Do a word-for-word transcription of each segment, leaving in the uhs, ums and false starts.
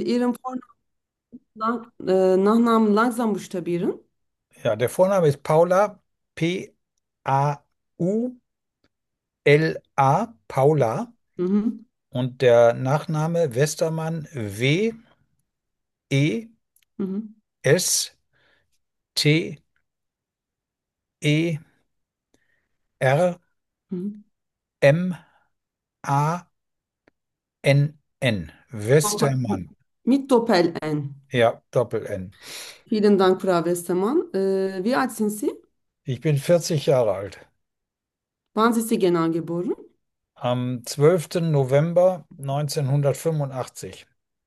Ihren Vornamen, äh, Nachnamen langsam buchstabieren? Ja, der Vorname ist Paula, P A U L A, Paula. Mhm. Und der Nachname Westermann, W E Mhm. S T E R Mhm. M A N N. Aber Westermann. mit Doppel-N. Ja, Doppel-N. Vielen Dank, Frau Westermann. Äh, wie alt sind Sie? Ich bin vierzig Jahre alt. Wann sind Sie genau geboren? Am zwölften November neunzehnhundertfünfundachtzig.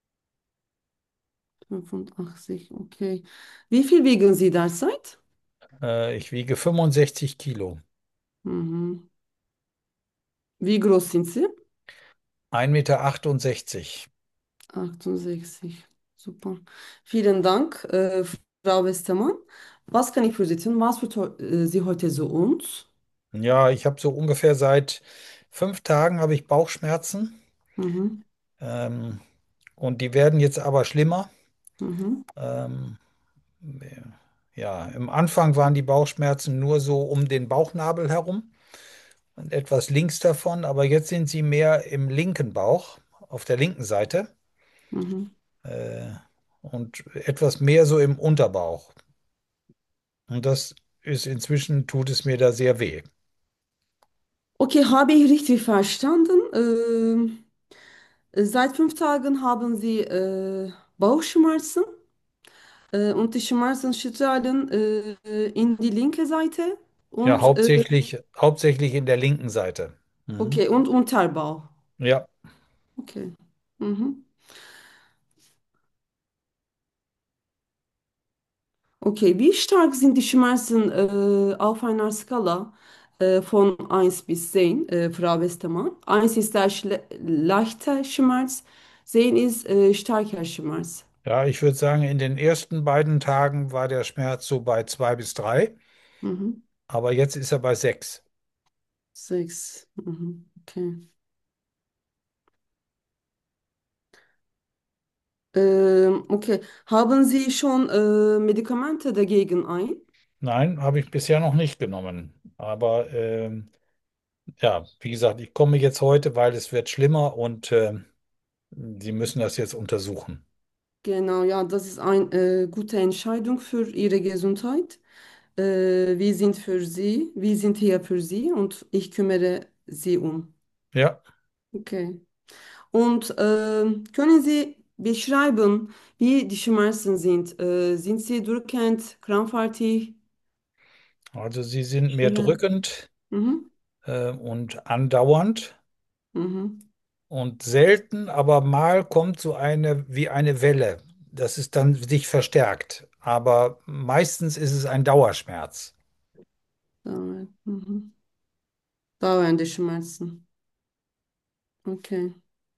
fünfundachtzig, okay. Wie viel wiegen Sie derzeit? Äh, ich wiege fünfundsechzig Kilo. Mhm. Wie groß sind Sie? Ein Meter achtundsechzig. achtundsechzig. Super. Vielen Dank, äh, Frau Westermann. Was kann ich für Sie tun? Was wird heu- äh, Sie heute so uns? Ja, ich habe so ungefähr seit fünf Tagen habe ich Bauchschmerzen. Mhm. Ähm, und die werden jetzt aber schlimmer. Mhm. Ähm, ja, im Anfang waren die Bauchschmerzen nur so um den Bauchnabel herum und etwas links davon, aber jetzt sind sie mehr im linken Bauch, auf der linken Seite, Mhm. äh, und etwas mehr so im Unterbauch. Und das ist inzwischen, tut es mir da sehr weh. Okay, habe ich richtig verstanden? Ähm, seit fünf Tagen haben Sie äh, Bauchschmerzen äh, und die Schmerzen strahlen äh, in die linke Seite Ja, und äh, hauptsächlich, hauptsächlich in der linken Seite. Mhm. okay und Unterbauch. Ja, Okay. Mhm. Okay, wie stark sind die Schmerzen äh, auf einer Skala äh, von eins bis zehn, äh, Frau Westermann? eins ist der schle- leichte Schmerz, zehn ist äh, starker Schmerz. ja, ich würde sagen, in den ersten beiden Tagen war der Schmerz so bei zwei bis drei, Mhm. aber jetzt ist er bei sechs. sechs. Mhm. Okay. Ähm, okay. Haben Sie schon äh, Medikamente dagegen ein? Nein, habe ich bisher noch nicht genommen. Aber ähm, ja, wie gesagt, ich komme jetzt heute, weil es wird schlimmer und ähm, Sie müssen das jetzt untersuchen. Genau, ja, das ist eine äh, gute Entscheidung für Ihre Gesundheit. Äh, wir sind für Sie, wir sind hier für Sie und ich kümmere Sie um. Ja, Okay. Und ähm, können Sie beschreiben, wie die Schmerzen sind? Äh, sind sie drückend, krampfartig, also Sie sind mehr schwer? drückend Mhm. äh, und andauernd Mhm. und selten, aber mal kommt so eine wie eine Welle. Das ist dann sich verstärkt. Aber meistens ist es ein Dauerschmerz. Dauer, mhm. Dauernde Schmerzen. Okay.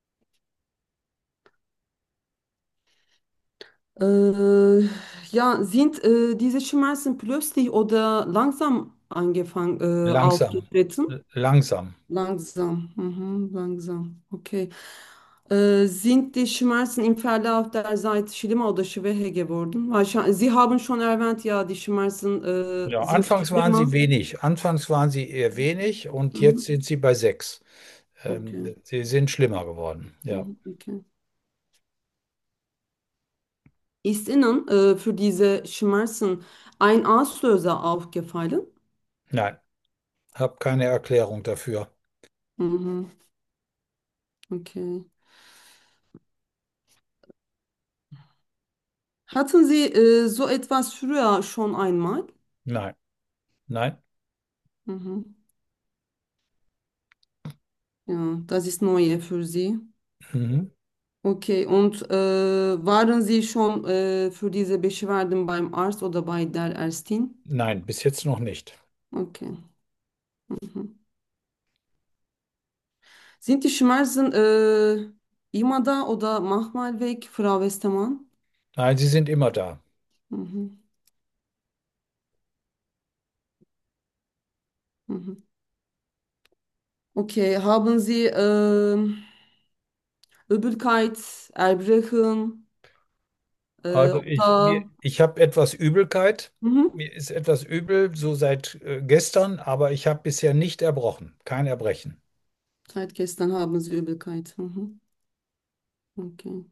Äh, ja, sind äh, diese Schmerzen plötzlich oder langsam angefangen, äh, Langsam, aufgetreten? langsam. Langsam, mhm, langsam. Okay. Äh, sind die Schmerzen im Verlauf der Zeit schlimmer oder schwächer geworden? Weil schon, Sie haben schon erwähnt, ja, die Schmerzen Ja, äh, sind anfangs waren schlimmer. sie wenig. Anfangs waren sie eher wenig und jetzt Mhm. sind sie bei sechs. Okay. Ähm, sie sind schlimmer geworden. Ja. Mhm. Okay. Ist Ihnen äh, für diese Schmerzen ein Auslöser aufgefallen? Nein, habe keine Erklärung dafür. Mhm. Okay. Hatten Sie äh, so etwas früher schon einmal? Nein, nein. Mhm. Ja, das ist neu für Sie. Mhm. Okay, und äh, waren Sie schon äh, für diese Beschwerden beim Arzt oder bei der Ärztin? Nein, bis jetzt noch nicht. Okay. Mhm. Sind die Schmerzen äh, immer da oder manchmal weg, Frau Westermann? Nein, sie sind immer da. Mhm. Mhm. Okay, haben Sie ähm, Übelkeit, Erbrechen? Äh, Also ich, mir, oder ich habe etwas Übelkeit. mhm. Mir ist etwas übel, so seit äh, gestern, aber ich habe bisher nicht erbrochen. Kein Erbrechen. Seit gestern haben Sie Übelkeit. Mhm. Okay.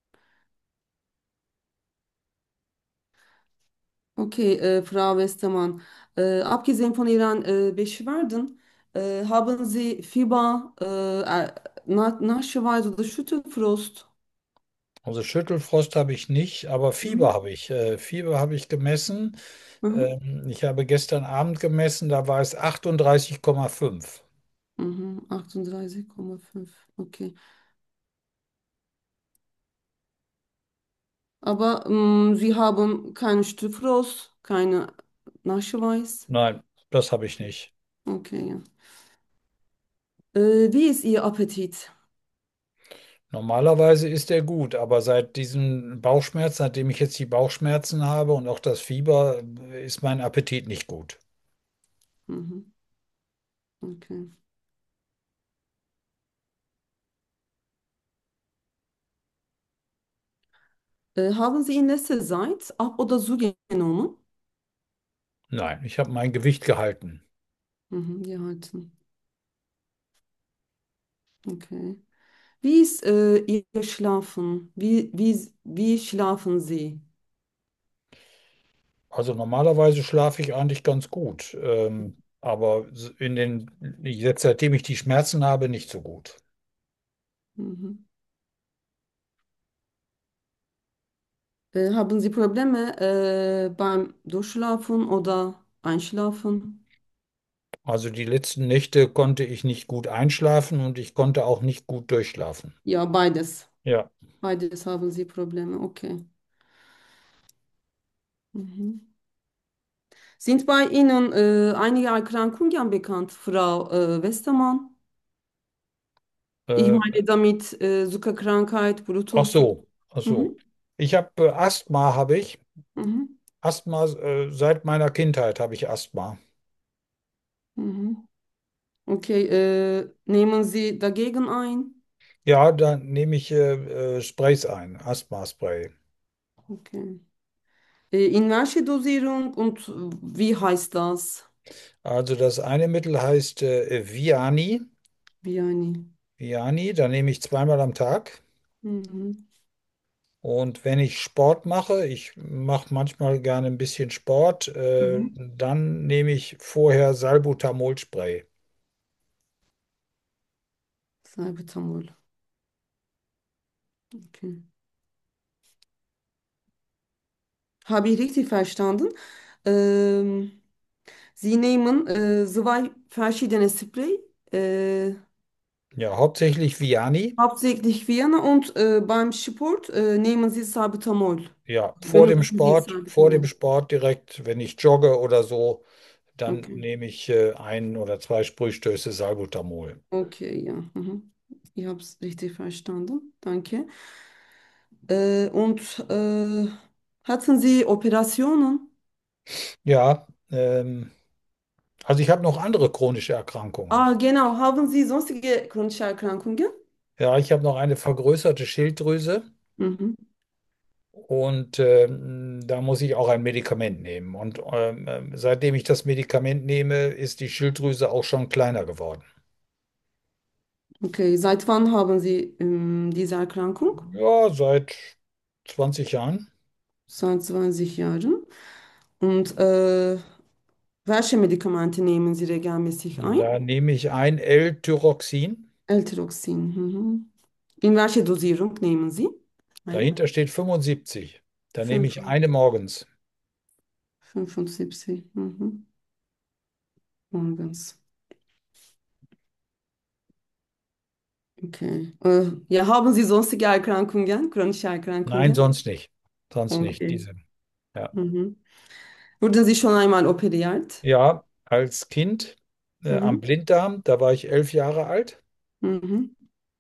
Okay, äh, Frau Westermann, äh, abgesehen von Ihren äh, Beschwerden, äh, haben Sie Fieber, äh, äh, Na Nascheweiß oder Schüttelfrost? Also Schüttelfrost habe ich nicht, aber Fieber Mhm. habe ich. Äh, Fieber habe ich gemessen. Mhm. Ähm, ich habe gestern Abend gemessen, da war es achtunddreißig Komma fünf. Mhm. achtunddreißig Komma fünf. Okay. Aber ähm, Sie haben keinen Schüttelfrost, keine Nascheweiß? Nein, das habe ich nicht. Okay, ja. Äh, wie ist Ihr Appetit? Normalerweise ist er gut, aber seit diesen Bauchschmerzen, seitdem ich jetzt die Bauchschmerzen habe und auch das Fieber, äh, ist mein Appetit nicht gut. Mhm. Okay. Äh, haben Sie in letzter Zeit ab oder zugenommen? Nein, ich habe mein Gewicht gehalten. Mhm, gehalten. Okay. Wie ist äh, Ihr Schlafen? Wie, wie, wie schlafen Sie? Also normalerweise schlafe ich eigentlich ganz gut, ähm, aber in den, jetzt seitdem ich die Schmerzen habe, nicht so gut. Mhm. Äh, haben Sie Probleme äh, beim Durchschlafen oder Einschlafen? Also die letzten Nächte konnte ich nicht gut einschlafen und ich konnte auch nicht gut durchschlafen. Ja, beides. Ja, Beides haben Sie Probleme. Okay. Mhm. Sind bei Ihnen äh, einige Erkrankungen bekannt, Frau äh, Westermann? Ich äh, meine damit äh, Zuckerkrankheit, ach Bluthochdruck. so, ach so. Mhm. Ich habe äh, Asthma, habe ich. Mhm. Asthma, äh, seit meiner Kindheit habe ich Asthma. Mhm. Okay, äh, nehmen Sie dagegen ein? Ja, da nehme ich äh, äh, Sprays ein, Asthma-Spray. Okay. Äh, in welche Dosierung und wie heißt das? Also das eine Mittel heißt äh, Viani. Wie eine. Viani, da nehme ich zweimal am Tag. Mhm. Und wenn ich Sport mache, ich mache manchmal gerne ein bisschen Sport, äh, Mhm. dann nehme ich vorher Salbutamol-Spray. Salbutamol. Okay. Habe ich richtig verstanden? Ähm, Sie nehmen äh, zwei verschiedene Spray, äh, Ja, hauptsächlich Viani. hauptsächlich Vienna und äh, beim Sport äh, nehmen Sie Salbutamol. Ja, vor dem Benutzen Sie Sport, vor dem Salbutamol. Sport direkt, wenn ich jogge oder so, dann Okay. nehme ich äh, ein oder zwei Sprühstöße Salbutamol. Okay, ja. Mhm. Ich habe es richtig verstanden. Danke. Äh, und äh, hatten Sie Operationen? Ja, ähm, also ich habe noch andere chronische Erkrankungen. Ah, genau. Haben Sie sonstige chronische Erkrankungen? Ja, ich habe noch eine vergrößerte Schilddrüse. Mhm. Und ähm, da muss ich auch ein Medikament nehmen. Und ähm, ähm, seitdem ich das Medikament nehme, ist die Schilddrüse auch schon kleiner geworden. Okay, seit wann haben Sie ähm, diese Erkrankung? Ja, seit zwanzig Jahren. Seit zwanzig Jahren. Und äh, welche Medikamente nehmen Sie regelmäßig ein? Da nehme ich ein L-Tyroxin. L-Tyroxin. Mhm. In welcher Dosierung nehmen Sie ein? Dahinter steht fünfundsiebzig. Da nehme ich Fünf- eine morgens. fünfundsiebzig. Mhm. Morgens. Okay. Äh, ja, haben Sie sonstige Erkrankungen, chronische Nein, Erkrankungen? sonst nicht. Sonst nicht. Okay. Diese. Ja, Mhm. Wurden Sie schon einmal operiert? ja, als Kind äh, am Mhm. Blinddarm, da war ich elf Jahre alt. Mhm.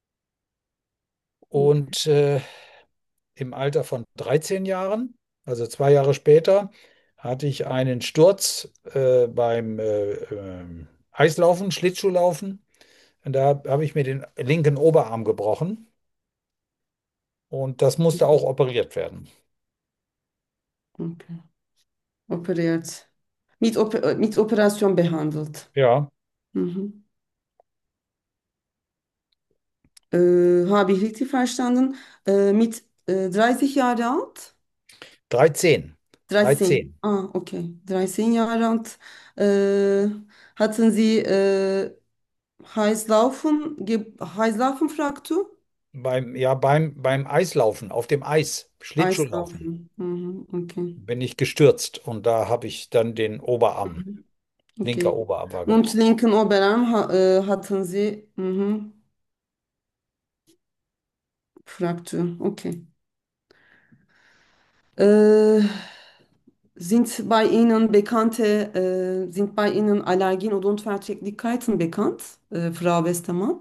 Okay. Und äh, im Alter von dreizehn Jahren, also zwei Jahre später, hatte ich einen Sturz äh, beim äh, ähm, Eislaufen, Schlittschuhlaufen. Und da habe ich mir den linken Oberarm gebrochen und das musste auch operiert werden. Okay. Operiert. Mit, Oper mit Operation behandelt. Ja, Mhm. Äh, habe ich richtig verstanden? Äh, mit äh, dreißig Jahre alt? dreizehn. dreizehn. dreizehn. Ah, okay. dreizehn Jahre alt. Äh, hatten Sie äh, Heißlaufen, Ge Heißlaufenfraktur? Beim, ja, beim, beim Eislaufen, auf dem Eis, Schlittschuhlaufen, Eislaufen. Mhm, okay. bin ich gestürzt und da habe ich dann den Oberarm, Mhm, linker okay. Oberarm war Und gebrochen. linken Oberarm ha äh, hatten Sie mhm, Fraktur. Okay. Äh, sind bei Ihnen bekannte, äh, sind bei Ihnen Allergien oder Unverträglichkeiten bekannt, äh, Frau Westermann?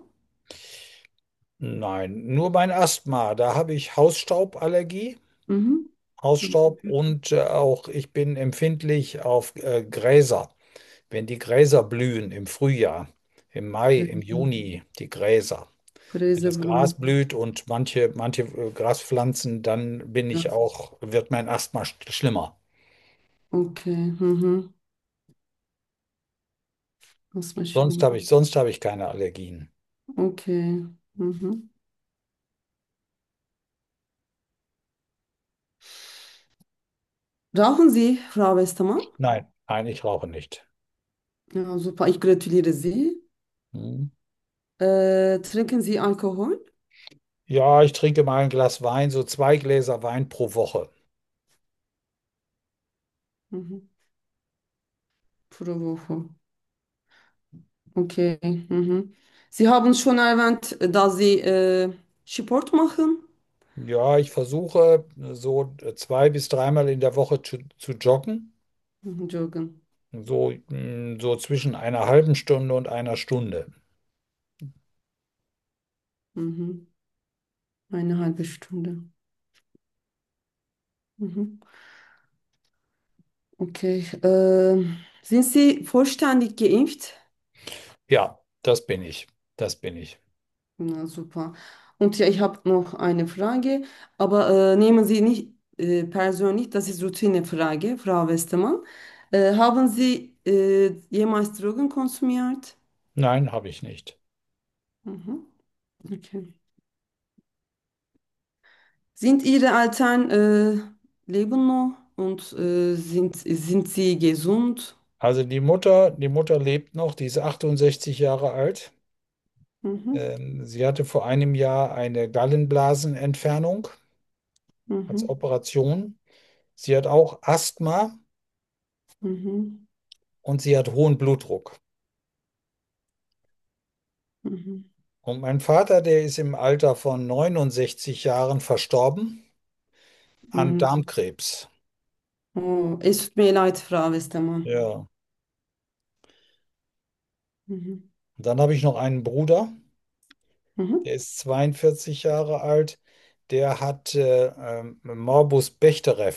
Nein, nur mein Asthma, da habe ich Hausstauballergie, Mhm. Hausstaub und äh, auch ich bin empfindlich auf äh, Gräser. Wenn die Gräser blühen im Frühjahr, im Mai, im Juni, die Gräser. Wenn das Gras Gräserblühen. blüht und manche, manche äh, Graspflanzen, dann bin Ja. ich auch, wird mein Asthma sch- schlimmer. Okay. Mhm. Das war Sonst habe ich, schlimm. sonst habe ich keine Allergien. Okay. Mhm. Rauchen Sie, Frau Westermann? Nein, nein, ich rauche nicht. Ja, super. Ich gratuliere Sie. Hm. Äh, trinken Sie Alkohol? Ja, ich trinke mal ein Glas Wein, so zwei Gläser Wein pro Woche. Mhm. Pro Woche. Okay. Mhm. Sie haben schon erwähnt, dass Sie äh, Sport machen. Ja, ich versuche so zwei bis dreimal in der Woche zu, zu joggen. Mhm, Joggen. So, mm, so zwischen einer halben Stunde und einer Stunde. Mhm. Eine halbe Stunde. Mhm. Okay. Äh, sind Sie vollständig geimpft? Ja, das bin ich. Das bin ich. Na super. Und ja, ich habe noch eine Frage, aber äh, nehmen Sie nicht äh, persönlich, das ist Routinefrage, Frau Westermann. Äh, haben Sie äh, jemals Drogen konsumiert? Nein, habe ich nicht. Mhm. Okay. Sind Ihre Eltern äh, leben noch und äh, sind, sind sie gesund? Also die Mutter, die Mutter lebt noch, die ist achtundsechzig Jahre alt. Mhm. Ähm, sie hatte vor einem Jahr eine Gallenblasenentfernung als Mhm. Operation. Sie hat auch Asthma Mhm. und sie hat hohen Blutdruck. Mhm. Und mein Vater, der ist im Alter von neunundsechzig Jahren verstorben an Mhm. Darmkrebs. Oh, es tut mir leid, Frau Westermann. Ja. Mhm. Und dann habe ich noch einen Bruder, Mhm. der ist zweiundvierzig Jahre alt. Der hat äh, ähm, Morbus Bechterew.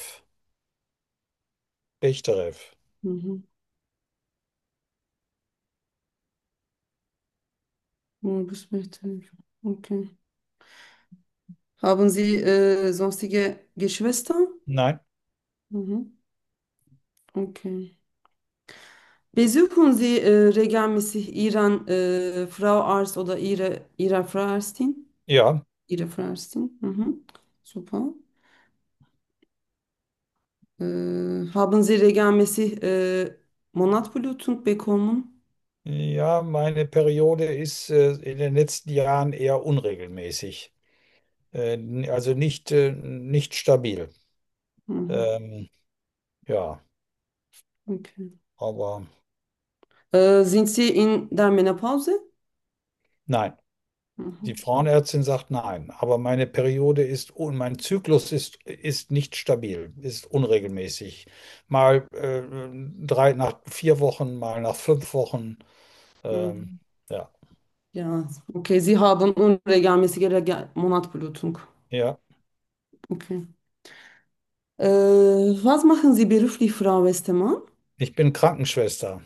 Bechterew. Mhm. Oh, das möchte ich. Okay. Haben Sie äh, sonstige Geschwister? Nein, Mhm. Okay. Besuchen Sie äh, regelmäßig Ihren äh, Frau Arzt oder Ihre, Ihre Frau Ärztin? ja, Ihre Frau Ärztin? Mhm. Super. Äh, haben Sie regelmäßig äh, Monatblutung bekommen? ja, meine Periode ist äh, in den letzten Jahren eher unregelmäßig. Äh, n- also nicht, äh, nicht stabil. Mhm. Ähm, ja, Okay. aber Äh, sind Sie in der Menopause? nein. Die Mhm. Frauenärztin sagt nein, aber meine Periode ist, un- mein Zyklus ist, ist nicht stabil, ist unregelmäßig. Mal äh, drei nach vier Wochen, mal nach fünf Wochen. Ähm, Mhm. ja, Ja, okay, Sie haben unregelmäßige Rege Monatblutung. ja. Okay. Äh, was machen Sie beruflich, Frau Westermann? Ich bin Krankenschwester.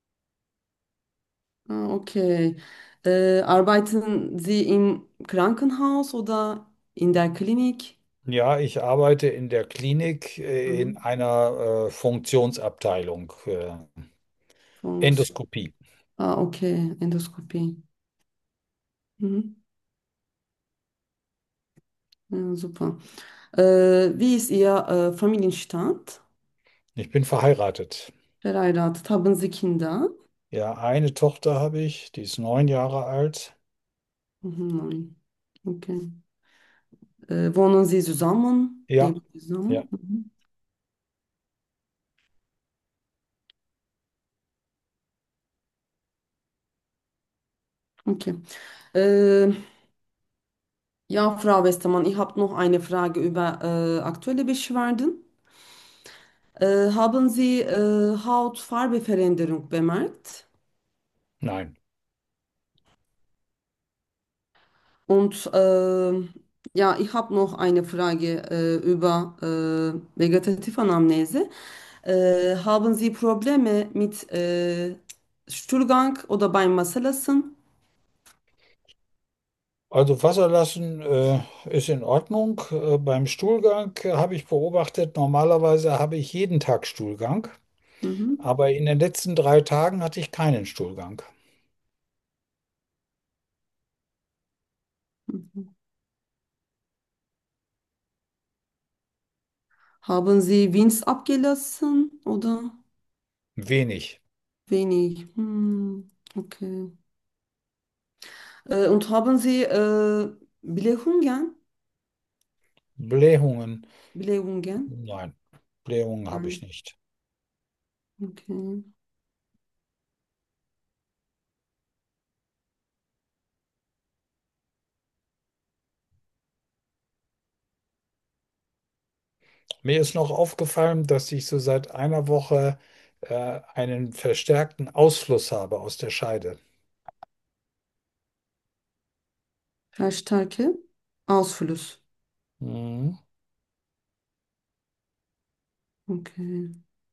Ah, okay. Äh, arbeiten Sie im Krankenhaus oder in der Klinik? Ja, ich arbeite in der Klinik äh, in Mhm. einer äh, Funktionsabteilung, äh, Funktion. Endoskopie. Ah, okay, Endoskopie. Mhm. Ja, super. Äh, wie ist Ihr äh, Familienstand? Ich bin verheiratet. Verheiratet. Haben Sie Kinder? Ja, eine Tochter habe ich, die ist neun Jahre alt. Mhm, nein. Okay. Äh, wohnen Sie zusammen? Ja, Leben Sie zusammen? ja. Mhm. Okay. Äh, ja, Frau Westermann, ich habe noch eine Frage über äh, aktuelle Beschwerden. Äh, haben Sie äh, Hautfarbeveränderung bemerkt? Nein. Und ähm, ja, ich habe noch eine Frage äh, über äh, Vegetativanalyse. Äh, haben Sie Probleme mit äh, Stuhlgang oder beim Wasserlassen? Also Wasser lassen äh, ist in Ordnung. Äh, beim Stuhlgang äh, habe ich beobachtet, normalerweise habe ich jeden Tag Stuhlgang, Mhm. aber in den letzten drei Tagen hatte ich keinen Stuhlgang. Mhm. Haben Sie Winz abgelassen oder Wenig. wenig? Hm, okay. Äh, und haben Sie äh, Blähungen? Blähungen. Blähungen? Nein, Blähungen habe ich Nein. nicht. Okay. Mir ist noch aufgefallen, dass ich so seit einer Woche äh, einen verstärkten Ausfluss habe aus der Scheide. Verstärke. Ausfluss. Mhm. Okay.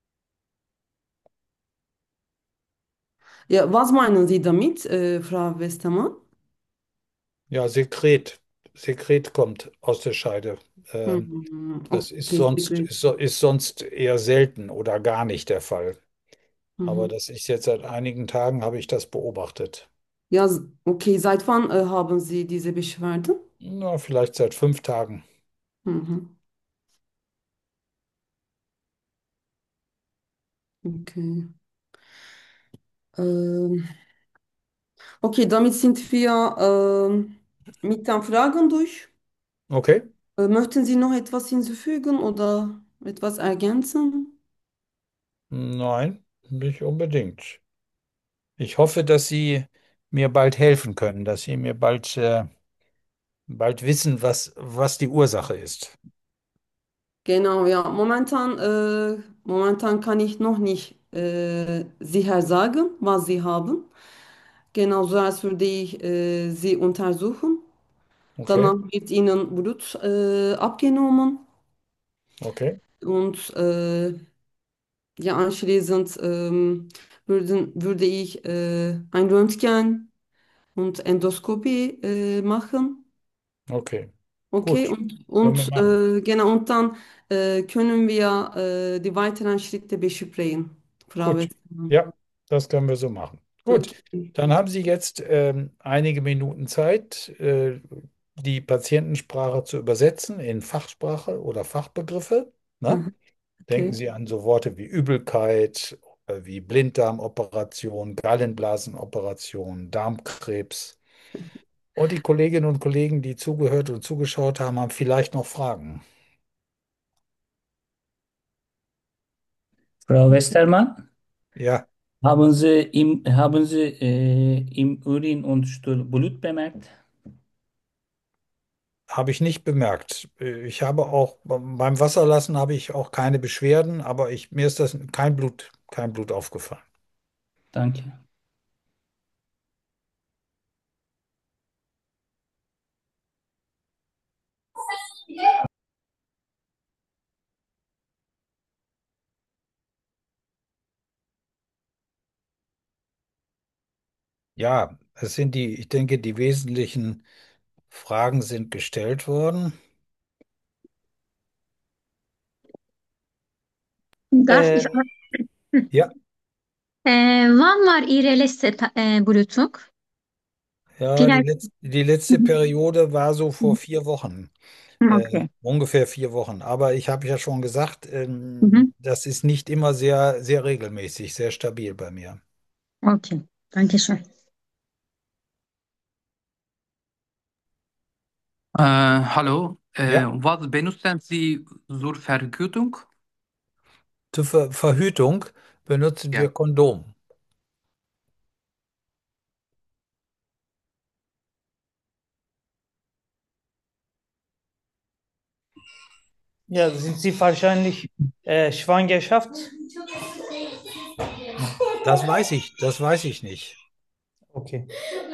Ja, was meinen Sie damit, äh, Frau Westermann? Ja, Sekret. Sekret kommt aus der Scheide. Ähm, Mhm. das ist Okay, sonst, Sekret. ist, so- ist sonst eher selten oder gar nicht der Fall. Aber Mhm. das ist jetzt seit einigen Tagen habe ich das beobachtet. Ja, s- okay, seit wann äh, haben Sie diese Beschwerden? Na, vielleicht seit fünf Tagen. Mhm. Okay. Ähm, okay, damit sind wir ähm, mit den Fragen durch. Okay? Äh, möchten Sie noch etwas hinzufügen oder etwas ergänzen? Nein, nicht unbedingt. Ich hoffe, dass Sie mir bald helfen können, dass Sie mir bald, äh, bald wissen, was, was die Ursache ist. Genau, ja. Momentan, äh, momentan kann ich noch nicht äh, sicher sagen, was Sie haben. Genauso als würde ich äh, Sie untersuchen. Okay? Danach wird Ihnen Blut äh, abgenommen Okay? und äh, ja, anschließend ähm, würden, würde ich äh, ein Röntgen und Endoskopie äh, machen. Okay. Okay, Gut. und, Können wir und machen. äh, genau, und dann äh, können wir äh, die weiteren Schritte besprechen, Frau Gut. Westermann. Ja, das können wir so machen. Gut. Okay. Dann haben Sie jetzt ähm, einige Minuten Zeit, äh, die Patientensprache zu übersetzen in Fachsprache oder Fachbegriffe. Ne? Aha, Denken okay. Sie an so Worte wie Übelkeit, äh, wie Blinddarmoperation, Gallenblasenoperation, Darmkrebs. Und die Kolleginnen und Kollegen, die zugehört und zugeschaut haben, haben vielleicht noch Fragen. Frau Westermann, Ja, haben Sie im, haben Sie äh, im Urin und Stuhl Blut bemerkt? habe ich nicht bemerkt. Äh, Ich habe auch beim Wasserlassen habe ich auch keine Beschwerden, aber ich, mir ist das kein Blut, kein Blut aufgefallen. Danke. Ja, es sind die, ich denke, die wesentlichen Fragen sind gestellt worden. Darf Äh, ich, Ja, äh, wann war Ihre letzte Ta- äh, Blutung? ja, die Vielleicht. letzte, die letzte Mhm. Periode war so vor vier Wochen. Äh, Okay. ungefähr vier Wochen. Aber ich habe ja schon gesagt, Mhm. ähm, das ist nicht immer sehr, sehr regelmäßig, sehr stabil bei mir. Okay, danke schön. Äh, hallo, äh, Ja, was benutzen Sie zur Verhütung? zur Ver Verhütung benutzen wir Ja. Kondom. ja, sind Sie wahrscheinlich äh, Schwangerschaft? Das weiß ich, das weiß ich nicht. Okay.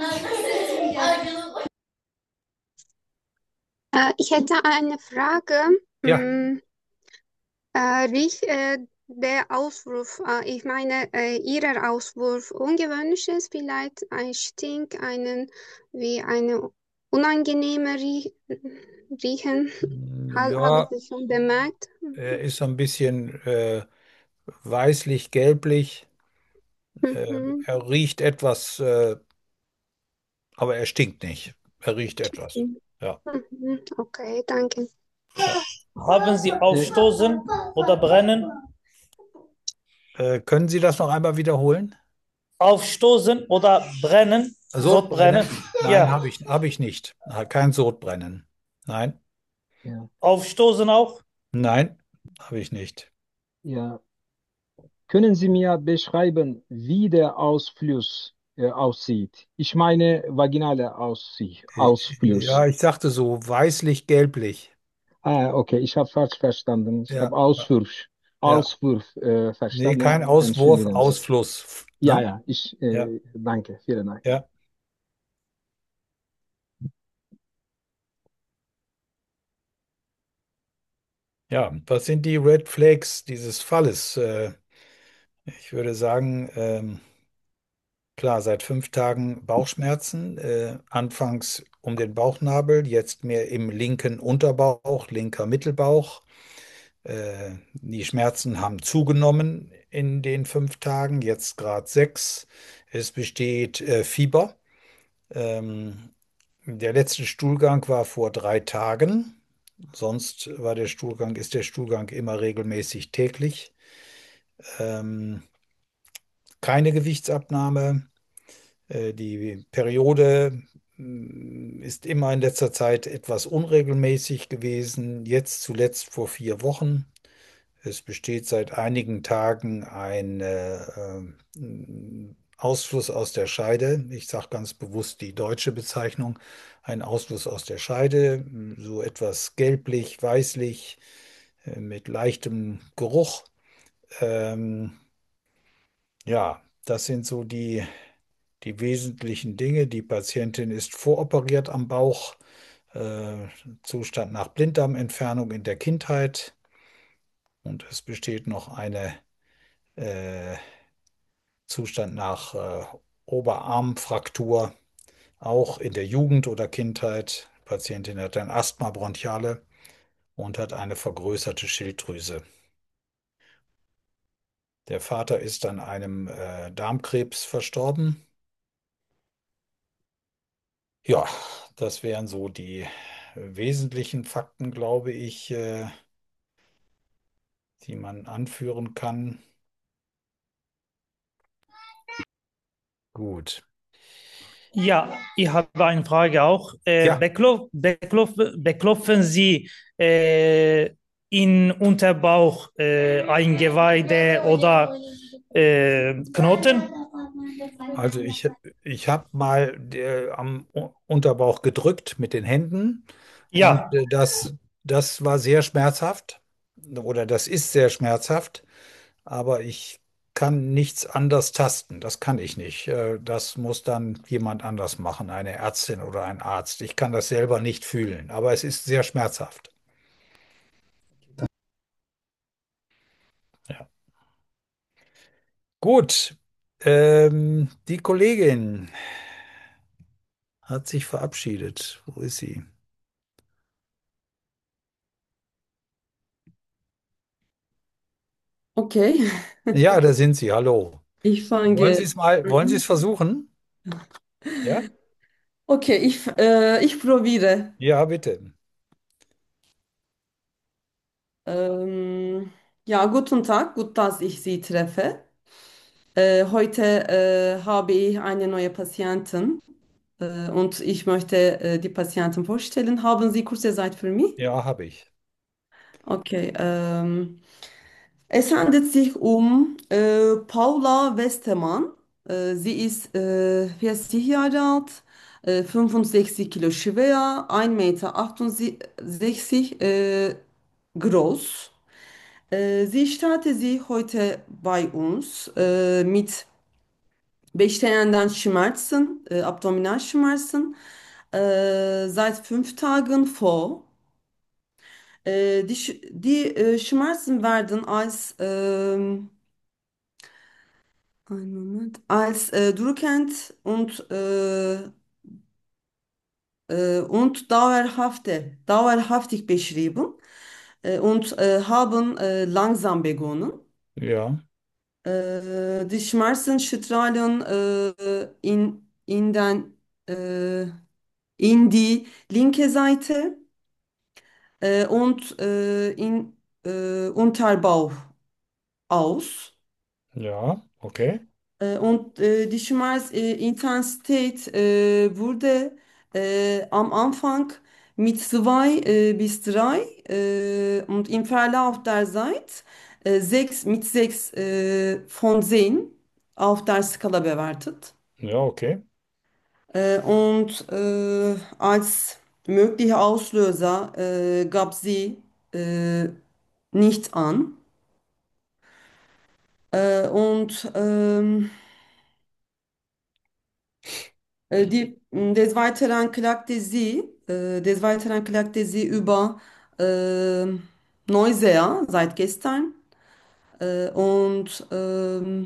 Äh, ich hätte eine Frage. Ja, Hm, äh, riecht äh, der Auswurf, äh, ich meine, äh, Ihrer Auswurf ungewöhnlich ist, vielleicht ein Stink, einen wie eine unangenehme Rie Riechen. Ha- Haben ja, Sie schon bemerkt? er ist so ein bisschen äh, weißlich-gelblich. Äh, Mhm. er riecht etwas, äh, aber er stinkt nicht. Er riecht etwas. Ja, Mhm. Okay, danke. ja. Haben Sie Äh, Aufstoßen oder Brennen? Äh, können Sie das noch einmal wiederholen? Aufstoßen oder Brennen? Sodbrennen? Sodbrennen? Nein, Ja. habe ich, habe ich nicht. Ah, kein Sodbrennen. Nein, ja, Aufstoßen auch? nein, habe ich nicht. ja. Können Sie mir beschreiben, wie der Ausfluss äh, aussieht? Ich meine, vaginale Aussie Äh, Ausfluss. Ja, ich sagte so weißlich-gelblich. Ah, okay, ich habe falsch verstanden. Ich habe Ja, Auswurf, ja. Auswurf äh, Nee, kein verstanden. Auswurf, Entschuldigen Sie. Ausfluss. Ja, Ne? ja, ich Ja, äh, danke, vielen Dank. ja. Ja, was sind die Red Flags dieses Falles? Äh, ich würde sagen, ähm, klar, seit fünf Tagen Bauchschmerzen, äh, anfangs um den Bauchnabel, jetzt mehr im linken Unterbauch, linker Mittelbauch. Äh, die Schmerzen haben zugenommen in den fünf Tagen, jetzt Grad sechs. Es besteht äh, Fieber. Ähm, der letzte Stuhlgang war vor drei Tagen. Sonst war der Stuhlgang, ist der Stuhlgang immer regelmäßig täglich. Ähm, keine Gewichtsabnahme. Äh, die Periode mm, ist immer in letzter Zeit etwas unregelmäßig gewesen. Jetzt zuletzt vor vier Wochen. Es besteht seit einigen Tagen ein äh, ähm, Ausfluss aus der Scheide. Ich sage ganz bewusst die deutsche Bezeichnung. Ein Ausfluss aus der Scheide, so etwas gelblich, weißlich, äh, mit leichtem Geruch. Ähm, ja, das sind so die, die wesentlichen Dinge. Die Patientin ist voroperiert am Bauch. Äh, Zustand nach Blinddarmentfernung in der Kindheit. Und es besteht noch eine äh, Zustand nach äh, Oberarmfraktur, auch in der Jugend oder Kindheit. Die Patientin hat ein Asthma bronchiale und hat eine vergrößerte Schilddrüse. Der Vater ist an einem äh, Darmkrebs verstorben. Ja, das wären so die wesentlichen Fakten, glaube ich, äh, die man anführen kann. Gut. Ja, ich habe eine Frage auch. Äh, Ja, beklopf, beklopf, beklopfen Sie äh, in Unterbauch äh, Eingeweide oder äh, Knoten? also ich, ich habe mal äh, am U- Unterbauch gedrückt mit den Händen und Ja, äh, das, das war sehr schmerzhaft oder das ist sehr schmerzhaft, aber ich kann nichts anders tasten. Das kann ich nicht. Äh, das muss dann jemand anders machen, eine Ärztin oder ein Arzt. Ich kann das selber nicht fühlen, aber es ist sehr schmerzhaft. Ja. Gut, ähm, die Kollegin hat sich verabschiedet. Wo ist sie? Okay, Ja, da sind Sie. Hallo. ich Wollen Sie fange. es mal, wollen Sie es Mhm. versuchen? Ja? Okay, ich, äh, ich probiere. Ja, bitte. Ähm, ja, guten Tag, gut, dass ich Sie treffe. Äh, heute äh, habe ich eine neue Patientin äh, und ich möchte äh, die Patientin vorstellen. Haben Sie kurze Zeit für mich? Ja, habe ich. Okay, ähm, es handelt sich um äh, Paula Westermann. Äh, sie ist äh, vierzig Jahre alt, äh, fünfundsechzig Kilo schwer, ein Meter achtundsechzig äh, groß. Äh, sie startet sie heute bei uns äh, mit bestehenden Schmerzen, äh, Abdominalschmerzen, äh, seit fünf Tagen vor. Äh, die Sch- die äh, Schmerzen werden als, ähm, einen Moment, als äh, drückend und, äh, äh, und dauerhafte, dauerhaftig beschrieben äh, und äh, haben äh, langsam begonnen. Ja, Äh, die Schmerzen strahlen äh, in, in, den, äh, in die linke Seite äh, und äh, in äh, Unterbauch aus. ja, okay. Äh, und äh, die Schmerzintensität äh, wurde äh, am Anfang mit zwei äh, bis drei äh, und im Verlauf der Zeit äh, sechs mit sechs äh, von zehn auf der Skala bewertet. Ja, okay. Äh, und äh, als möglicher Auslöser äh, gab sie äh, nicht an. Äh, und ähm, Äh, Die, mh, des Weiteren klagte sie, äh, des Weiteren klagte sie über äh, Nausea seit gestern äh, und ähm,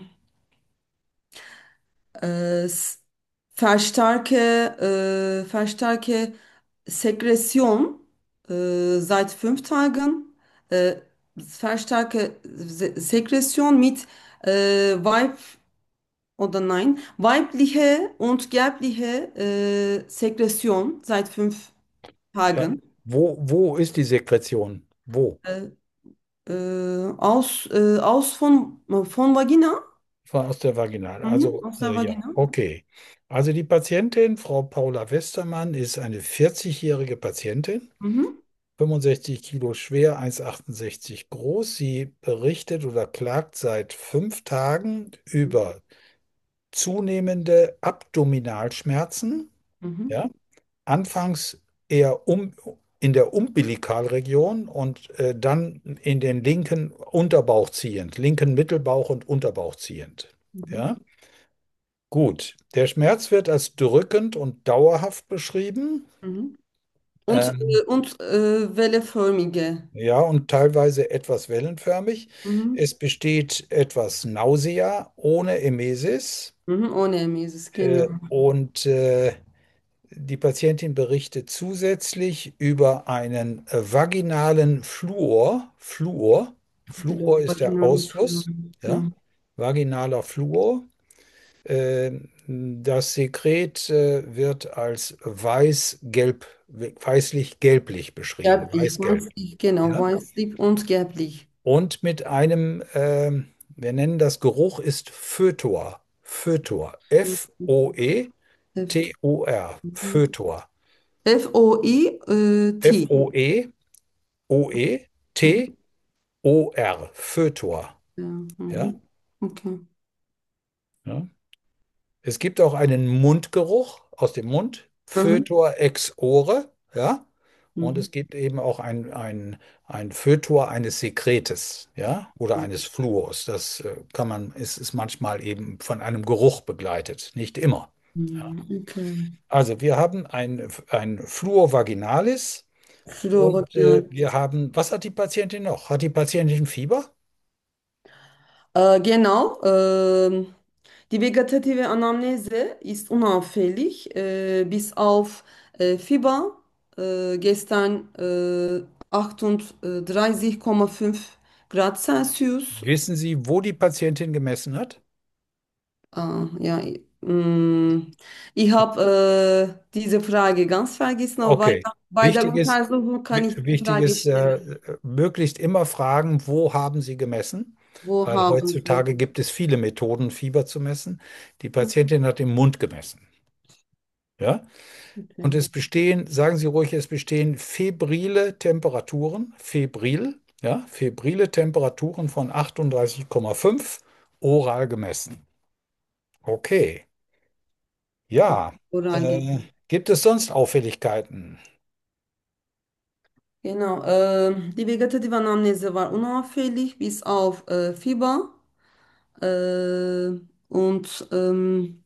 äh, s- verstarke, äh, verstarke Sekretion äh, seit fünf Tagen, äh, verstarke Se Sekretion mit äh, Weib oder nein, weibliche und gelbliche äh, Sekretion seit fünf Ja. Tagen. Wo, wo ist die Sekretion? Wo? Äh, äh, aus, äh, aus von, von Vagina. Von aus der Vaginale. Mhm, Also, aus der äh, ja, Vagina. okay. Also die Patientin, Frau Paula Westermann, ist eine vierzig-jährige Patientin, Mhm, fünfundsechzig Kilo schwer, eins Komma achtundsechzig groß. Sie berichtet oder klagt seit fünf Tagen über zunehmende Abdominalschmerzen, mhm, ja, anfangs eher um, in der Umbilikalregion und äh, dann in den linken Unterbauch ziehend, linken Mittelbauch und Unterbauch ziehend. mhm, Ja, gut. Der Schmerz wird als drückend und dauerhaft beschrieben. mhm. Und, Ähm, äh, und äh, welleförmige. ja, und teilweise etwas wellenförmig. Mhm, Es besteht etwas Nausea ohne Emesis. mhm, ohne Emesis, Äh, genau. und äh, Die Patientin berichtet zusätzlich über einen äh, vaginalen Fluor. Fluor. Genau, Fluor ist der vaginales Ausfluss. Fluss. Ja? Vaginaler Fluor. Äh, Das Sekret äh, wird als weiß-gelb, weißlich-gelblich beschrieben. Gelblich, Weiß-gelb. weißlich, genau, Ja? weißlich und gelblich. Und mit einem, ähm, wir nennen das Geruch, ist Fötor. Fötor. F, F-O-E-T-O-R. mhm. Fötor. F-O-I-T. F-O-E-O-E-T-O-R. Fötor. Ja, Ja? mhm. Okay. Ja? Es gibt auch einen Mundgeruch aus dem Mund. Mhm. Fötor ex ore. Ja? Und Mhm. es gibt eben auch ein, ein, ein Fötor eines Sekretes, ja, oder eines Fluors. Das äh, kann man, ist, ist manchmal eben von einem Geruch begleitet, nicht immer. Ja. Mhm. Okay. Also wir haben ein, ein Fluor vaginalis und äh, Fluorovaginal. wir haben, was hat die Patientin noch? Hat die Patientin Fieber? Äh, genau. ähm, die vegetative Anamnese ist unauffällig, äh, bis auf äh, Fieber. Äh, gestern äh, achtunddreißig Komma fünf Grad Celsius. Wissen Sie, wo die Patientin gemessen hat? Ah, ja, mm, ich habe äh, diese Frage ganz vergessen, aber bei, Okay. bei der Wichtig ist, Untersuchung kann wi- ich die wichtig Frage ist äh, stellen. möglichst immer fragen, wo haben Sie gemessen? Wo Weil haben Sie? heutzutage gibt es viele Methoden, Fieber zu messen. Die Patientin hat im Mund gemessen. Ja? Und Okay. es bestehen, sagen Sie ruhig, es bestehen febrile Temperaturen, febril, ja, febrile Temperaturen von achtunddreißig Komma fünf oral gemessen. Okay. Ja. Oral. Äh, gibt es sonst Auffälligkeiten? Genau. ähm, die vegetative Anamnese war unauffällig bis auf äh, Fieber. Äh, und ähm,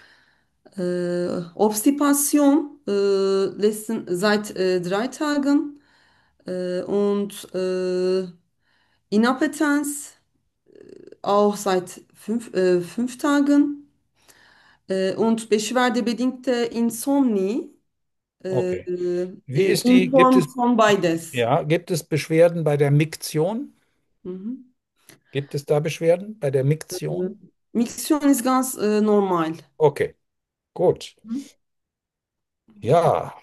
äh, Obstipation äh, letzten, seit äh, drei Tagen äh, und äh, Inappetenz auch seit fünf, äh, fünf Tagen äh, und beschwerdebedingte Insomnie äh, Okay. Wie äh, ist in die, gibt Form es, von beides. ja, gibt es Beschwerden bei der Miktion? Mhm. Gibt es da Beschwerden bei der Äh, Miktion? Miktion ist ganz äh, normal. Okay, gut. Mhm. Ja,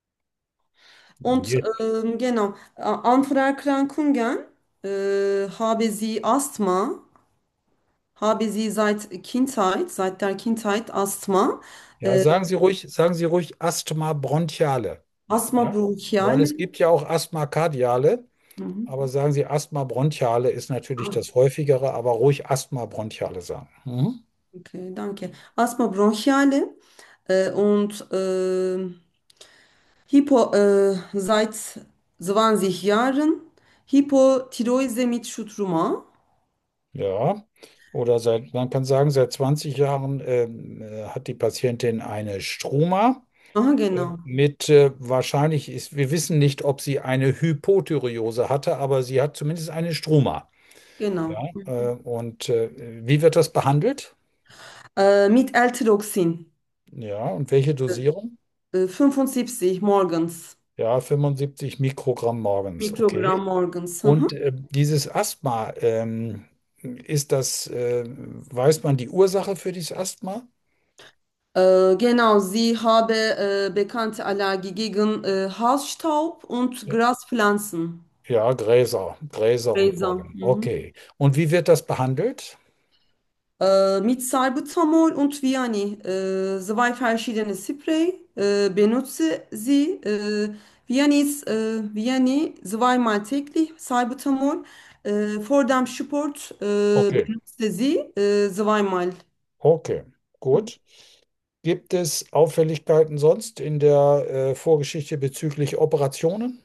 Und je- ähm, genau, A- Anfraerkrankungen äh, habe sie Asthma, habe sie seit Kindheit, seit der Kindheit Asthma, ja, äh, sagen Sie ruhig, sagen Sie ruhig Asthma bronchiale. Asthma Ja, weil bronchiale. es gibt ja auch Asthma cardiale, Mhm. aber sagen Sie Asthma bronchiale ist natürlich Ah, das häufigere, aber ruhig Asthma bronchiale sagen. Mhm. okay, danke. Asthma bronchiale äh, und äh, Hypo äh, seit zwanzig Jahren, Hypothyroidism mit Schüttruma. Ja, oder seit, man kann sagen, seit zwanzig Jahren ähm, äh, hat die Patientin eine Struma. Aha, äh, genau, Mit äh, wahrscheinlich ist, wir wissen nicht, ob sie eine Hypothyreose hatte, aber sie hat zumindest eine Struma. Ja, genau. äh, und äh, wie wird das behandelt? Äh, mit L-Tyroxin. Ja, und welche Dosierung? Äh, fünfundsiebzig morgens. Ja, fünfundsiebzig Mikrogramm morgens, Mikrogramm okay. morgens. Aha. Und äh, dieses Asthma, ähm, ist das, äh, weiß man die Ursache für dieses Asthma? Äh, genau, sie habe äh, bekannte Allergie gegen äh, Hausstaub und Ja, Graspflanzen. ja, Gräser, Gräser und Gräser. Pollen. Mhm. Okay. Und wie wird das behandelt? Äh, mit Salbutamol und Viani. Äh, zwei verschiedene Spray. Äh, benutze sie. Äh, Viani ist äh, Viani zweimal täglich. Salbutamol. Äh, vor dem Sport äh, Okay, benutze sie äh, zweimal. okay, gut. Gibt es Auffälligkeiten sonst in der äh, Vorgeschichte bezüglich Operationen?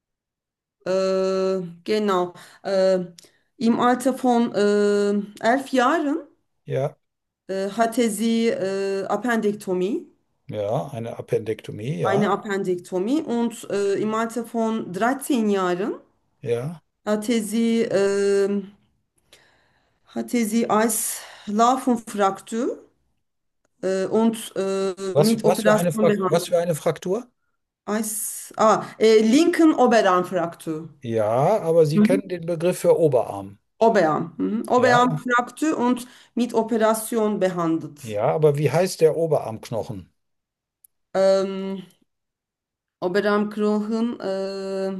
Äh, genau. Äh, im Alter von äh, elf Jahren Ja, äh, hatte sie äh, Appendektomie, ja, eine Appendektomie, eine ja, Appendektomie und äh, im Alter von dreizehn Jahren ja. hatte sie, äh, hatte sie Eislaufenfraktur äh, und äh, Was, mit was für eine Operation Frak was für behandelt. eine Fraktur? Eis, ah, äh, linken Oberarmfraktur. Ja, aber Sie Mhm. kennen den Begriff für Oberarm. Oberarm. Mhm. Ja, Oberarmfraktur und mit Operation behandelt. ja, aber wie heißt der Oberarmknochen? Ähm, Oberarmknochen, äh,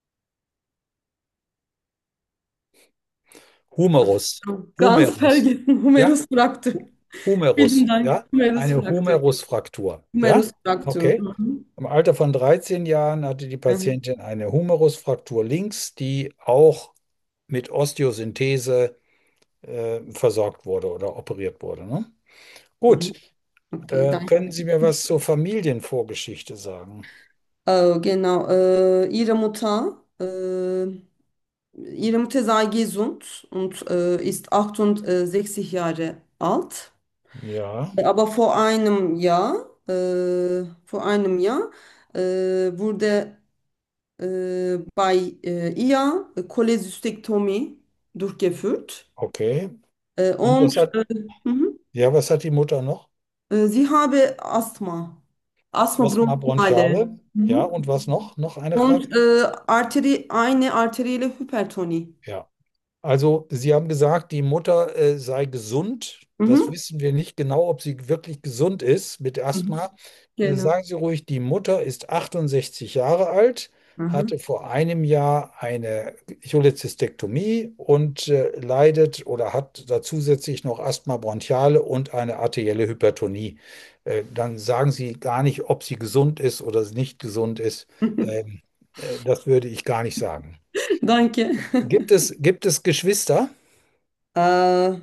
Humerus. ganz Humerus. vergessen, Ja, Humerusfraktur. Hu- Humerus. Vielen Dank, Ja, eine Humerusfraktur. Humerusfraktur. Ja, Humerusfraktur. okay. Mhm. Im Alter von dreizehn Jahren hatte die Mhm. Patientin eine Humerusfraktur links, die auch mit Osteosynthese äh, versorgt wurde oder operiert wurde. Ne? Mhm. Gut, Okay, äh, danke. können Sie mir was zur Familienvorgeschichte sagen? Äh, genau, äh, ihre Mutter, äh, ihre Mutter sei gesund und äh, ist achtundsechzig Jahre alt. Ja, Aber vor einem Jahr, äh, vor einem Jahr äh, wurde äh, bei äh, ihr Cholesystektomie durchgeführt. okay. Äh, Und was und hat, äh, mhm, ja, was hat die Mutter noch? äh, sie habe Asthma, Asthma Asthma bronchiale. bronchiale. Ja, Mhm. und was noch? Noch eine Und Frage? äh, Arteri eine arterielle Hypertonie. Ja. Also, Sie haben gesagt, die Mutter äh, sei gesund. Das Mhm. wissen wir nicht genau, ob sie wirklich gesund ist mit Mhm. Asthma. Äh, Genau. sagen Sie ruhig, die Mutter ist achtundsechzig Jahre alt, Mhm. hatte vor einem Jahr eine Cholezystektomie und äh, leidet oder hat da zusätzlich noch Asthma bronchiale und eine arterielle Hypertonie. Äh, dann sagen Sie gar nicht, ob sie gesund ist oder nicht gesund ist. Ähm, äh, das würde ich gar nicht sagen. Danke. Gibt es, gibt es Geschwister? Äh,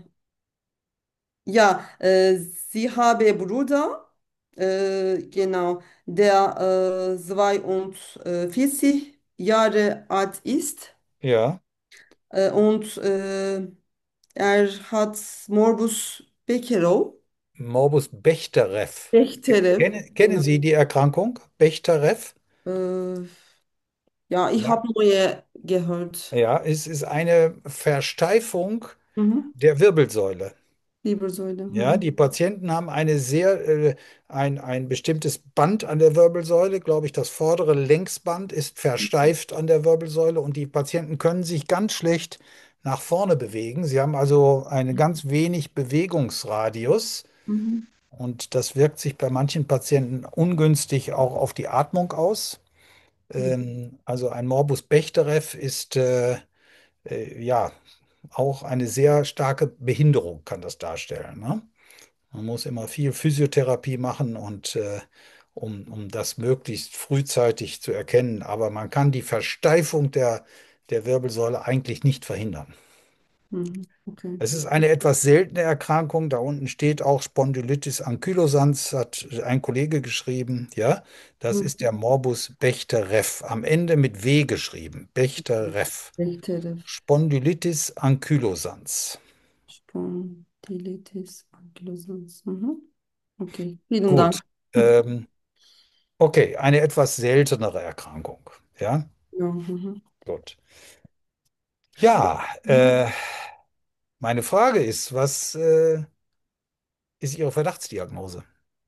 ja, äh, sie habe Bruder, äh, genau, der äh, zweiundvierzig Jahre alt ist Ja, äh, und äh, er hat Morbus Bechterew. Morbus Bechterew. Bechterew, Kennen, kennen Sie genau. die Erkrankung? Bechterew? Äh, ja, ich Ja. habe neue gehört. Ja, es ist eine Versteifung Mhm. der Wirbelsäule. Wirbelsäule. Ja, Mhm. die Patienten haben eine sehr, äh, ein, ein bestimmtes Band an der Wirbelsäule, glaube ich, das vordere Längsband ist versteift an der Wirbelsäule und die Patienten können sich ganz schlecht nach vorne bewegen. Sie haben also einen ganz wenig Bewegungsradius. Mhm. Und das wirkt sich bei manchen Patienten ungünstig auch auf die Atmung aus. Mhm. Ähm, also ein Morbus Bechterew ist äh, äh, ja auch eine sehr starke Behinderung, kann das darstellen. Ne? Man muss immer viel Physiotherapie machen und äh, um, um das möglichst frühzeitig zu erkennen. Aber man kann die Versteifung der, der Wirbelsäule eigentlich nicht verhindern. Mhm. Okay. Es ist eine etwas seltene Erkrankung. Da unten steht auch Spondylitis ankylosans, hat ein Kollege geschrieben. Ja, das ist der Mhm. Morbus Bechterew. Am Ende mit W geschrieben. Bechterew. Bechterew. Spondylitis ankylosans. Spondylitis ankylosans. Mhm. Okay, vielen Dank. Gut. Ähm, okay, eine etwas seltenere Erkrankung. Ja, Ja, mhm. gut. Ja, äh, meine Frage ist, was äh, ist Ihre Verdachtsdiagnose?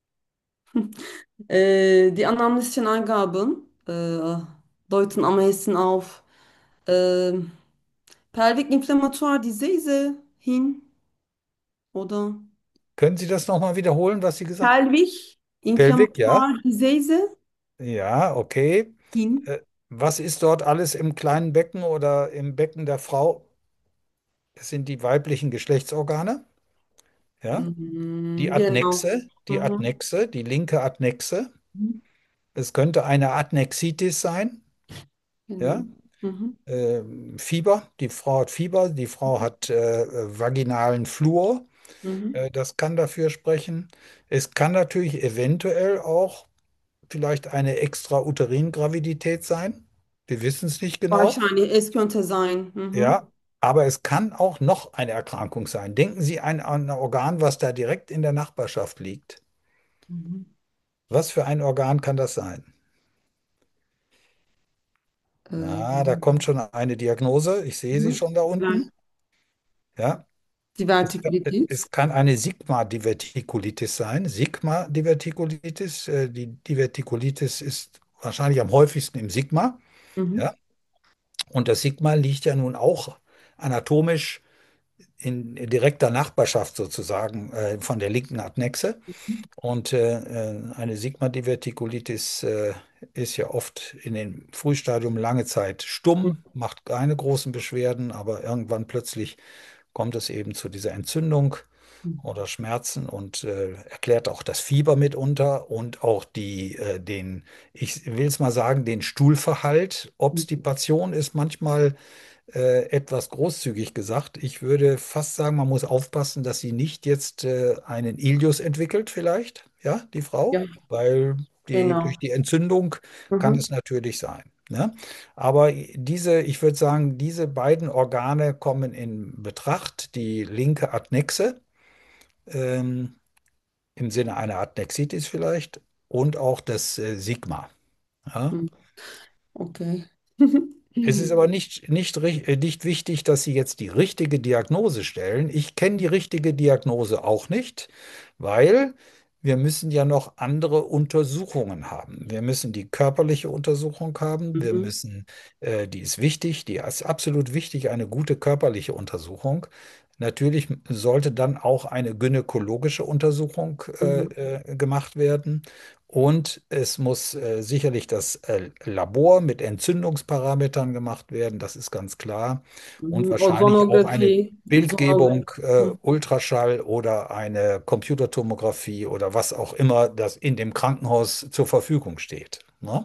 Äh, die anamnestischen Angaben äh, deuten am ehesten auf äh, Pelvic Inflammatoire Disease hin, oder? Können Sie das nochmal wiederholen, was Sie gesagt haben? Pelvic Pelvik, ja? Inflammatoire Disease Ja, okay. hin. Äh, Was ist dort alles im kleinen Becken oder im Becken der Frau? Das sind die weiblichen Geschlechtsorgane, ja? Die Mhm, genau. Adnexe, die Mhm. Adnexe, die linke Adnexe. Es könnte eine Adnexitis sein, Genau. ja? Mhm. Ähm, Fieber, die Frau hat Fieber, die Frau hat äh, vaginalen Fluor. Mhm. Äh, das kann dafür sprechen. Es kann natürlich eventuell auch vielleicht eine Extrauterin-Gravidität sein. Wir wissen es nicht genau. Wahrscheinlich, es könnte sein. Mhm. Ja, aber es kann auch noch eine Erkrankung sein. Denken Sie an, an ein Organ, was da direkt in der Nachbarschaft liegt. Mhm. Was für ein Organ kann das sein? Ja, da Ähm, kommt schon eine Diagnose. Ich sehe sie mhm. schon da unten. Ja, es, kann- Diverticulitis. es kann eine Sigma-Divertikulitis sein. Sigma-Divertikulitis. äh, Die Divertikulitis ist wahrscheinlich am häufigsten im Sigma. Mhm. Ja, und das Sigma liegt ja nun auch anatomisch in direkter Nachbarschaft sozusagen äh, von der linken Adnexe. Und äh, äh, eine Sigma-Divertikulitis äh, ist ja oft in dem Frühstadium lange Zeit stumm, macht keine großen Beschwerden, aber irgendwann plötzlich kommt es eben zu dieser Entzündung oder Schmerzen und äh, erklärt auch das Fieber mitunter und auch die, äh, den, ich will es mal sagen, den Stuhlverhalt. Obstipation ist manchmal äh, etwas großzügig gesagt. Ich würde fast sagen, man muss aufpassen, dass sie nicht jetzt äh, einen Ileus entwickelt, vielleicht, ja, die Frau, Ja, weil die, durch genau. die Entzündung kann Mhm. es natürlich sein. Ne? Aber diese, ich würde sagen, diese beiden Organe kommen in Betracht. Die linke Adnexe, ähm, im Sinne einer Adnexitis vielleicht, und auch das äh, Sigma. Ja? Mhm. Okay. Es ist aber nicht, nicht, ri- äh, nicht wichtig, dass Sie jetzt die richtige Diagnose stellen. Ich kenne die richtige Diagnose auch nicht, weil wir müssen ja noch andere Untersuchungen haben. Wir müssen die körperliche Untersuchung haben. Wir Mhm. müssen, äh, die ist wichtig, die ist absolut wichtig, eine gute körperliche Untersuchung. Natürlich sollte dann auch eine gynäkologische Untersuchung äh, Mhm. äh, gemacht werden. Und es muss äh, sicherlich das äh, Labor mit Entzündungsparametern gemacht werden, das ist ganz klar. Und Mhm. O wahrscheinlich auch eine Sonographie. Sonographie. Bildgebung, äh, Mhm. Ultraschall oder eine Computertomographie oder was auch immer, das in dem Krankenhaus zur Verfügung steht. Ne?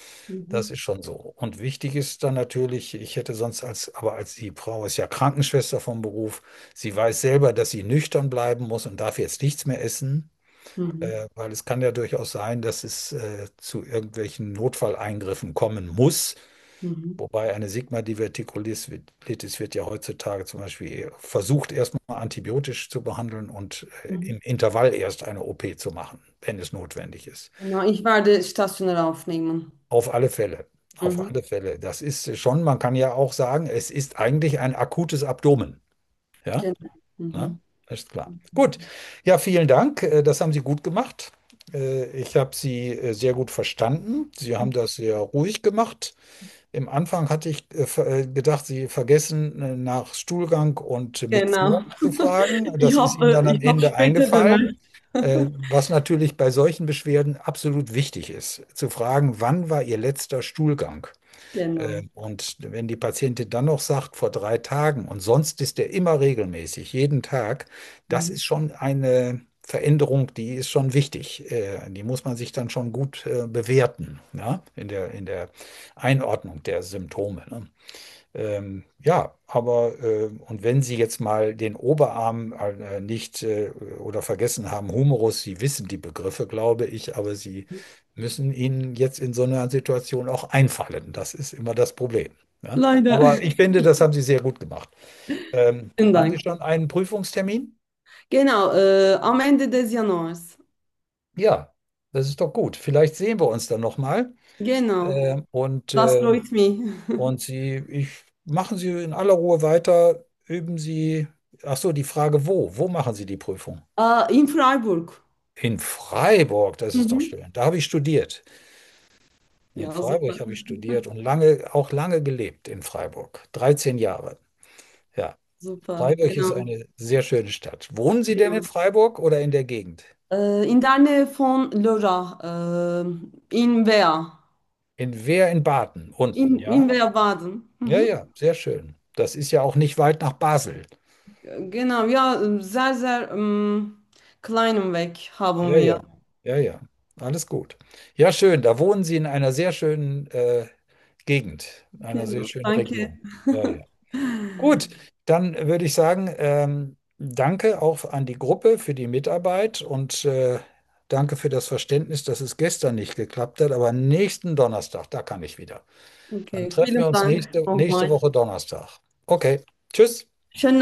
Das Mhm. ist schon so. Und wichtig ist dann natürlich, ich hätte sonst als, aber als die Frau ist ja Krankenschwester vom Beruf, sie weiß selber, dass sie nüchtern bleiben muss und darf jetzt nichts mehr essen, Mhm. äh, weil es kann ja durchaus sein, dass es äh, zu irgendwelchen Notfalleingriffen kommen muss. Mhm. Wobei eine Sigma-Divertikulitis wird ja heutzutage zum Beispiel versucht, erstmal antibiotisch zu behandeln und äh, Mhm. im Intervall erst eine O P zu machen, wenn es notwendig ist. Genau, ich werde stationär aufnehmen. Auf alle Fälle. Auf Mhm. alle Fälle. Das ist schon, man kann ja auch sagen, es ist eigentlich ein akutes Abdomen. Ja, Genau. ne? Mhm. Ist klar. Gut. Ja, vielen Dank. Äh, Das haben Sie gut gemacht. Äh, Ich habe Sie äh, sehr gut verstanden. Sie haben das sehr ruhig gemacht. Im Anfang hatte ich äh, ver- äh, gedacht, Sie vergessen äh, nach Stuhlgang und Genau. Mixur zu fragen. Ich Das ist Ihnen habe dann am ich hab Ende später eingefallen, bemerkt. äh, was natürlich bei solchen Beschwerden absolut wichtig ist, zu fragen, wann war Ihr letzter Stuhlgang? Äh, Genau. Und wenn die Patientin dann noch sagt, vor drei Tagen und sonst ist der immer regelmäßig, jeden Tag, das Mhm. ist schon eine Veränderung, die ist schon wichtig. Äh, Die muss man sich dann schon gut äh, bewerten, ja, in der, in der Einordnung der Symptome. Ne? Ähm, ja, aber äh, und wenn Sie jetzt mal den Oberarm äh, nicht äh, oder vergessen haben, Humerus, Sie wissen die Begriffe, glaube ich, aber Sie müssen ihnen jetzt in so einer Situation auch einfallen. Das ist immer das Problem. Ja? Leider. Aber ich finde, das haben Sie sehr gut gemacht. Ähm, Vielen haben Sie Dank. schon einen Prüfungstermin? Genau, äh, am Ende des Januars. Ja, das ist doch gut. Vielleicht sehen wir uns dann nochmal. Genau, Ähm, und, das äh, freut mich. und Sie, ich, machen Sie in aller Ruhe weiter. Üben Sie. Ach so, die Frage, wo? Wo machen Sie die Prüfung? Äh, in Freiburg. In Freiburg, das ist doch Mhm. schön. Da habe ich studiert. In Ja, super. Freiburg habe ich studiert und lange, auch lange gelebt in Freiburg. dreizehn Jahre. Ja, Super, Freiburg ist genau. eine sehr schöne Stadt. Wohnen Sie denn in Genau. Freiburg oder in der Gegend? Äh, in der Nähe von Lörrach, äh, in Wehr. In Wehr in Baden, unten, In, in ja? Wehr-Baden. Ja, Mhm. ja, sehr schön. Das ist ja auch nicht weit nach Basel. Genau, ja, sehr, sehr ähm, kleinen Weg haben Ja, wir. ja, ja, ja. Alles gut. Ja, schön. Da wohnen Sie in einer sehr schönen äh, Gegend, einer sehr Genau, schönen danke. Region. Ja, ja. Gut, dann würde ich sagen, ähm, danke auch an die Gruppe für die Mitarbeit und äh, danke für das Verständnis, dass es gestern nicht geklappt hat, aber nächsten Donnerstag, da kann ich wieder. Dann Okay, treffen wir vielen uns Dank nächste, nächste nochmal. Woche Donnerstag. Okay, tschüss. Schönen